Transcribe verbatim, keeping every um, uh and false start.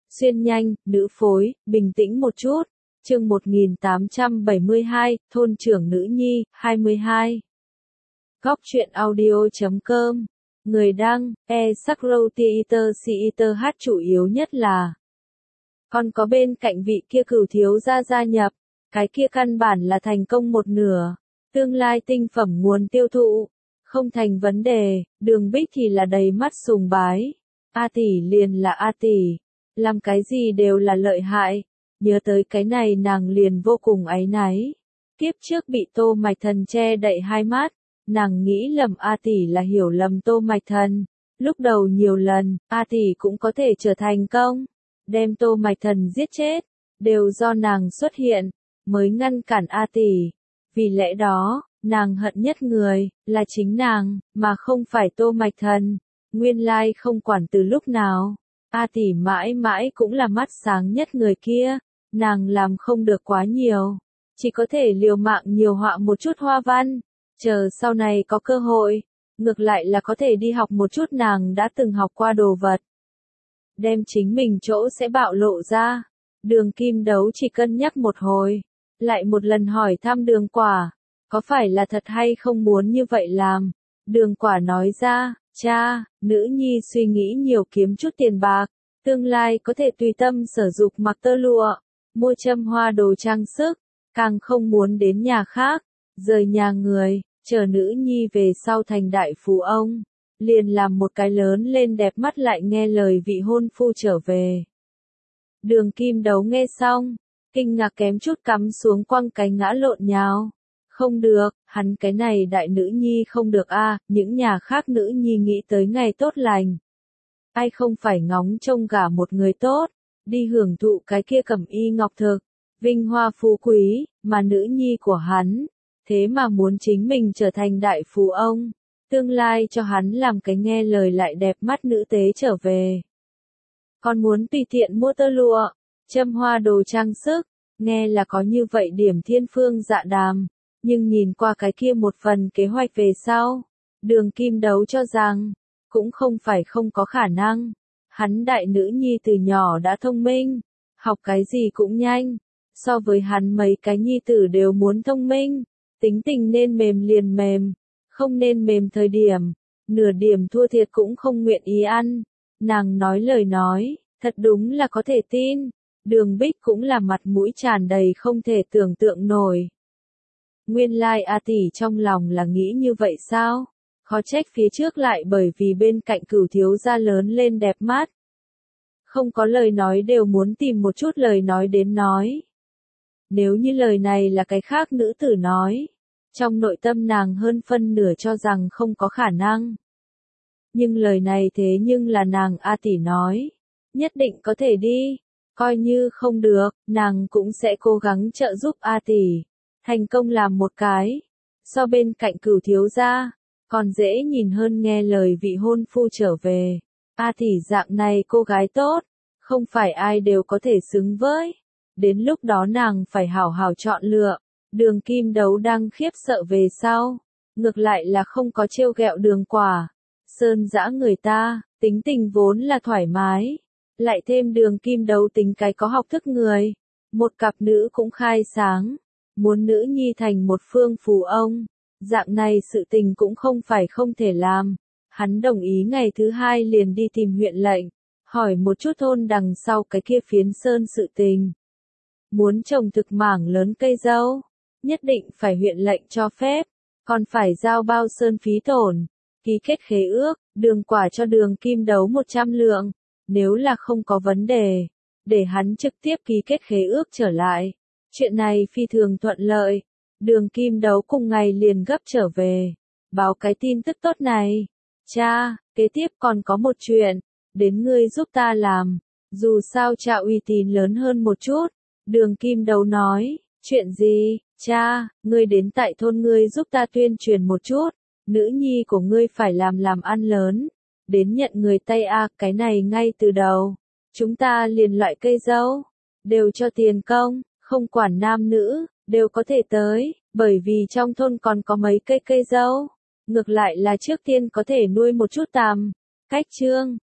Xuyên nhanh, nữ phối, bình tĩnh một chút. Chương một nghìn tám trăm bảy mươi hai, thôn trưởng nữ nhi, hai mươi hai. Góc truyện audio chấm com. Người đăng, e Sakrotiiter Siiter hát chủ yếu nhất là. Còn có bên cạnh vị kia cửu thiếu gia gia nhập, cái kia căn bản là thành công một nửa. Tương lai tinh phẩm nguồn tiêu thụ, không thành vấn đề, Đường Bích thì là đầy mắt sùng bái. A tỷ liền là A tỷ, làm cái gì đều là lợi hại. Nhớ tới cái này nàng liền vô cùng áy náy. Kiếp trước bị Tô Mạch Thần che đậy hai mắt, nàng nghĩ lầm A tỷ là hiểu lầm Tô Mạch Thần. Lúc đầu nhiều lần, A tỷ cũng có thể trở thành công, đem Tô Mạch Thần giết chết, đều do nàng xuất hiện, mới ngăn cản A tỷ. Vì lẽ đó, nàng hận nhất người, là chính nàng, mà không phải Tô Mạch Thần. Nguyên lai không quản từ lúc nào, A tỷ mãi mãi cũng là mắt sáng nhất người kia, nàng làm không được quá nhiều, chỉ có thể liều mạng nhiều họa một chút hoa văn, chờ sau này có cơ hội, ngược lại là có thể đi học một chút nàng đã từng học qua đồ vật. Đem chính mình chỗ sẽ bạo lộ ra, Đường Kim Đấu chỉ cân nhắc một hồi, lại một lần hỏi thăm Đường Quả, có phải là thật hay không muốn như vậy làm. Đường Quả nói ra, cha, nữ nhi suy nghĩ nhiều kiếm chút tiền bạc, tương lai có thể tùy tâm sở dục mặc tơ lụa, mua châm hoa đồ trang sức, càng không muốn đến nhà khác, rời nhà người, chờ nữ nhi về sau thành đại phú ông, liền làm một cái lớn lên đẹp mắt lại nghe lời vị hôn phu trở về. Đường Kim Đấu nghe xong, kinh ngạc kém chút cắm xuống quăng cái ngã lộn nhào. Không được, hắn cái này đại nữ nhi không được a, những nhà khác nữ nhi nghĩ tới ngày tốt lành. Ai không phải ngóng trông gả một người tốt, đi hưởng thụ cái kia cẩm y ngọc thực, vinh hoa phú quý, mà nữ nhi của hắn, thế mà muốn chính mình trở thành đại phú ông, tương lai cho hắn làm cái nghe lời lại đẹp mắt nữ tế trở về. Còn muốn tùy tiện mua tơ lụa, châm hoa đồ trang sức, nghe là có như vậy điểm thiên phương dạ đàm. Nhưng nhìn qua cái kia một phần kế hoạch về sau, Đường Kim Đấu cho rằng, cũng không phải không có khả năng. Hắn đại nữ nhi từ nhỏ đã thông minh, học cái gì cũng nhanh, so với hắn mấy cái nhi tử đều muốn thông minh, tính tình nên mềm liền mềm, không nên mềm thời điểm, nửa điểm thua thiệt cũng không nguyện ý ăn. Nàng nói lời nói, thật đúng là có thể tin, Đường Bích cũng là mặt mũi tràn đầy không thể tưởng tượng nổi. Nguyên lai A tỷ trong lòng là nghĩ như vậy sao? Khó trách phía trước lại bởi vì bên cạnh cửu thiếu gia lớn lên đẹp mắt. Không có lời nói đều muốn tìm một chút lời nói đến nói. Nếu như lời này là cái khác nữ tử nói, trong nội tâm nàng hơn phân nửa cho rằng không có khả năng. Nhưng lời này thế nhưng là nàng A tỷ nói, nhất định có thể đi, coi như không được, nàng cũng sẽ cố gắng trợ giúp A tỷ. Thành công làm một cái, so bên cạnh cửu thiếu gia, còn dễ nhìn hơn nghe lời vị hôn phu trở về. A tỷ dạng này cô gái tốt, không phải ai đều có thể xứng với. Đến lúc đó nàng phải hảo hảo chọn lựa. Đường Kim Đấu đang khiếp sợ về sau, ngược lại là không có trêu ghẹo Đường Quả. Sơn dã người ta, tính tình vốn là thoải mái, lại thêm Đường Kim Đấu tính cái có học thức người, một cặp nữ cũng khai sáng. Muốn nữ nhi thành một phương phú ông, dạng này sự tình cũng không phải không thể làm. Hắn đồng ý ngày thứ hai liền đi tìm huyện lệnh, hỏi một chút thôn đằng sau cái kia phiến sơn sự tình. Muốn trồng thực mảng lớn cây dâu, nhất định phải huyện lệnh cho phép, còn phải giao bao sơn phí tổn, ký kết khế ước, Đường Quả cho Đường Kim Đấu một trăm lượng, nếu là không có vấn đề, để hắn trực tiếp ký kết khế ước trở lại. Chuyện này phi thường thuận lợi, Đường Kim Đấu cùng ngày liền gấp trở về, báo cái tin tức tốt này. Cha, kế tiếp còn có một chuyện, đến ngươi giúp ta làm, dù sao cha uy tín lớn hơn một chút. Đường Kim Đấu nói, chuyện gì, cha, ngươi đến tại thôn ngươi giúp ta tuyên truyền một chút, nữ nhi của ngươi phải làm làm ăn lớn, đến nhận người Tây A, cái này ngay từ đầu, chúng ta liền loại cây dâu, đều cho tiền công. Không quản nam nữ, đều có thể tới, bởi vì trong thôn còn có mấy cây cây dâu. Ngược lại là trước tiên có thể nuôi một chút tằm, cách trương,